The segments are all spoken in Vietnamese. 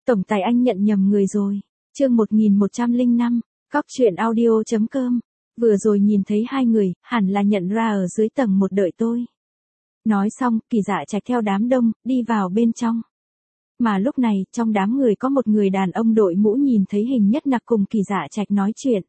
Tổng tài anh nhận nhầm người rồi. Chương 1105, Cóc truyện audio.com. Vừa rồi nhìn thấy hai người, hẳn là nhận ra ở dưới tầng một đợi tôi. Nói xong, Kỳ Dạ Trạch theo đám đông, đi vào bên trong. Mà lúc này, trong đám người có một người đàn ông đội mũ nhìn thấy Hình Nhất Nặc cùng Kỳ Dạ Trạch nói chuyện.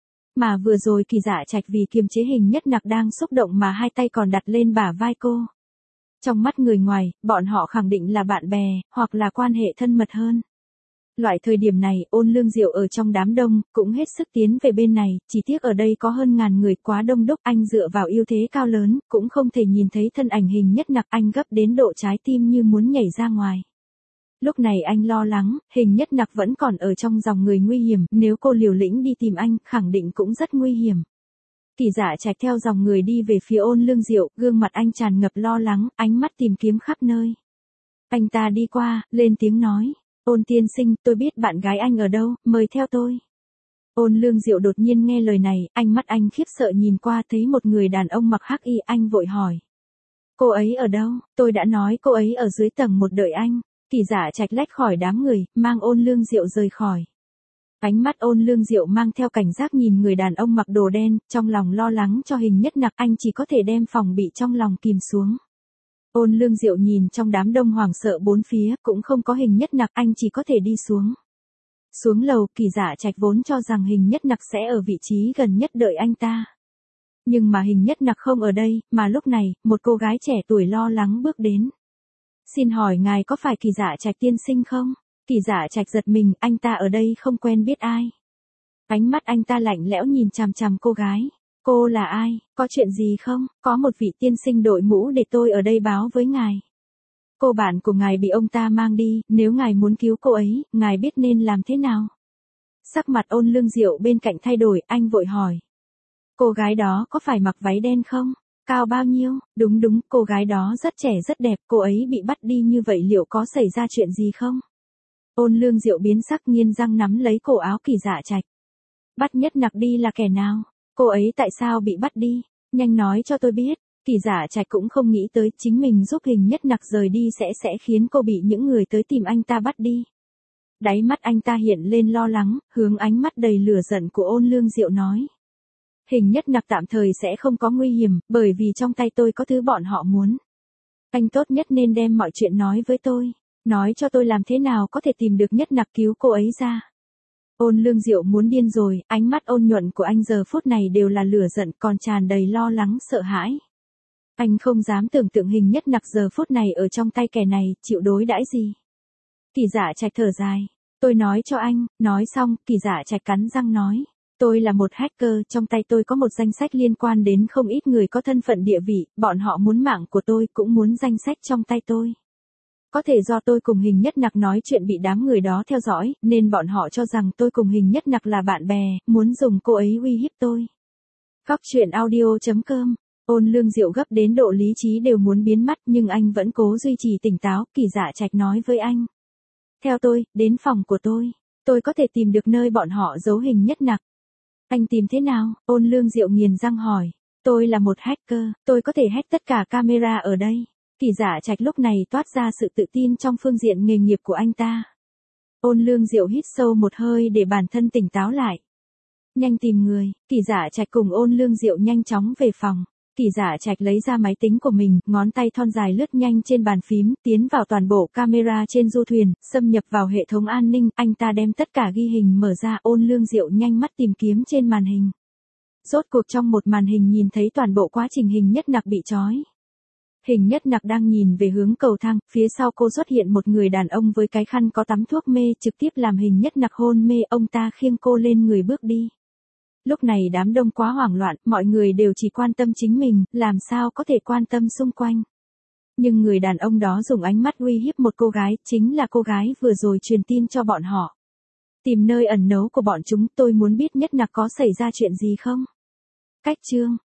Mà vừa rồi Kỳ Dạ Trạch vì kiềm chế Hình Nhất Nặc đang xúc động mà hai tay còn đặt lên bả vai cô. Trong mắt người ngoài, bọn họ khẳng định là bạn bè, hoặc là quan hệ thân mật hơn. Loại thời điểm này, Ôn Lương Diệu ở trong đám đông, cũng hết sức tiến về bên này, chỉ tiếc ở đây có hơn ngàn người quá đông đúc, anh dựa vào ưu thế cao lớn, cũng không thể nhìn thấy thân ảnh Hình Nhất Nặc, anh gấp đến độ trái tim như muốn nhảy ra ngoài. Lúc này anh lo lắng, Hình Nhất Nặc vẫn còn ở trong dòng người nguy hiểm, nếu cô liều lĩnh đi tìm anh, khẳng định cũng rất nguy hiểm. Kỳ Dạ Trạch theo dòng người đi về phía Ôn Lương Diệu, gương mặt anh tràn ngập lo lắng, ánh mắt tìm kiếm khắp nơi. Anh ta đi qua, lên tiếng nói. Ôn tiên sinh, tôi biết bạn gái anh ở đâu, mời theo tôi. Ôn Lương Diệu đột nhiên nghe lời này, ánh mắt anh khiếp sợ nhìn qua thấy một người đàn ông mặc hắc y, anh vội hỏi. Cô ấy ở đâu? Tôi đã nói cô ấy ở dưới tầng một đợi anh. Kỳ Dạ Trạch lách khỏi đám người, mang Ôn Lương Diệu rời khỏi. Ánh mắt Ôn Lương Diệu mang theo cảnh giác nhìn người đàn ông mặc đồ đen, trong lòng lo lắng cho Hình Nhất Nặc, anh chỉ có thể đem phòng bị trong lòng kìm xuống. Ôn Lương Diệu nhìn trong đám đông hoảng sợ bốn phía, cũng không có Hình Nhất Nặc, anh chỉ có thể đi xuống. Xuống lầu, Kỳ Dạ Trạch vốn cho rằng Hình Nhất Nặc sẽ ở vị trí gần nhất đợi anh ta. Nhưng mà Hình Nhất Nặc không ở đây, mà lúc này, một cô gái trẻ tuổi lo lắng bước đến. Xin hỏi ngài có phải Kỳ Dạ Trạch tiên sinh không? Kỳ Dạ Trạch giật mình, anh ta ở đây không quen biết ai. Ánh mắt anh ta lạnh lẽo nhìn chằm chằm cô gái. Cô là ai, có chuyện gì không? Có một vị tiên sinh đội mũ để tôi ở đây báo với ngài. Cô bạn của ngài bị ông ta mang đi, nếu ngài muốn cứu cô ấy, ngài biết nên làm thế nào? Sắc mặt Ôn Lương Diệu bên cạnh thay đổi, anh vội hỏi. Cô gái đó có phải mặc váy đen không? Cao bao nhiêu? Đúng, cô gái đó rất trẻ rất đẹp, cô ấy bị bắt đi như vậy liệu có xảy ra chuyện gì không? Ôn Lương Diệu biến sắc nghiến răng nắm lấy cổ áo Kỳ Dạ Trạch. Bắt Nhất Nặc đi là kẻ nào? Cô ấy tại sao bị bắt đi? Nhanh nói cho tôi biết. Kỳ Dạ Trạch cũng không nghĩ tới chính mình giúp Hình Nhất Nặc rời đi sẽ khiến cô bị những người tới tìm anh ta bắt đi. Đáy mắt anh ta hiện lên lo lắng, hướng ánh mắt đầy lửa giận của Ôn Lương Diệu nói. Hình Nhất Nặc tạm thời sẽ không có nguy hiểm, bởi vì trong tay tôi có thứ bọn họ muốn. Anh tốt nhất nên đem mọi chuyện nói với tôi. Nói cho tôi làm thế nào có thể tìm được Nhất Nặc cứu cô ấy ra. Ôn Lương Diệu muốn điên rồi, ánh mắt ôn nhuận của anh giờ phút này đều là lửa giận còn tràn đầy lo lắng sợ hãi. Anh không dám tưởng tượng Hình Nhất Nặc giờ phút này ở trong tay kẻ này, chịu đối đãi gì. Kỳ Dạ Trạch thở dài. Tôi nói cho anh, nói xong, Kỳ Dạ Trạch cắn răng nói. Tôi là một hacker, trong tay tôi có một danh sách liên quan đến không ít người có thân phận địa vị, bọn họ muốn mạng của tôi cũng muốn danh sách trong tay tôi. Có thể do tôi cùng Hình Nhất Nặc nói chuyện bị đám người đó theo dõi, nên bọn họ cho rằng tôi cùng Hình Nhất Nặc là bạn bè, muốn dùng cô ấy uy hiếp tôi. Cóc truyện audio.com. Ôn Lương Diệu gấp đến độ lý trí đều muốn biến mất nhưng anh vẫn cố duy trì tỉnh táo, Kỳ Dạ Trạch nói với anh. Theo tôi, đến phòng của tôi có thể tìm được nơi bọn họ giấu Hình Nhất Nặc. Anh tìm thế nào? Ôn Lương Diệu nghiền răng hỏi. Tôi là một hacker, tôi có thể hack tất cả camera ở đây. Kỳ Dạ Trạch lúc này toát ra sự tự tin trong phương diện nghề nghiệp của anh ta. Ôn Lương Diệu hít sâu một hơi để bản thân tỉnh táo lại. Nhanh tìm người, Kỳ Dạ Trạch cùng Ôn Lương Diệu nhanh chóng về phòng. Kỳ Dạ Trạch lấy ra máy tính của mình, ngón tay thon dài lướt nhanh trên bàn phím, tiến vào toàn bộ camera trên du thuyền, xâm nhập vào hệ thống an ninh, anh ta đem tất cả ghi hình mở ra, Ôn Lương Diệu nhanh mắt tìm kiếm trên màn hình. Rốt cuộc trong một màn hình nhìn thấy toàn bộ quá trình Hình Nhất Nặc bị trói. Hình Nhất Nặc đang nhìn về hướng cầu thang, phía sau cô xuất hiện một người đàn ông với cái khăn có tắm thuốc mê, trực tiếp làm Hình Nhất Nặc hôn mê, ông ta khiêng cô lên người bước đi. Lúc này đám đông quá hoảng loạn, mọi người đều chỉ quan tâm chính mình, làm sao có thể quan tâm xung quanh. Nhưng người đàn ông đó dùng ánh mắt uy hiếp một cô gái, chính là cô gái vừa rồi truyền tin cho bọn họ. Tìm nơi ẩn náu của bọn chúng, tôi muốn biết Nhất Nặc có xảy ra chuyện gì không? Cách chương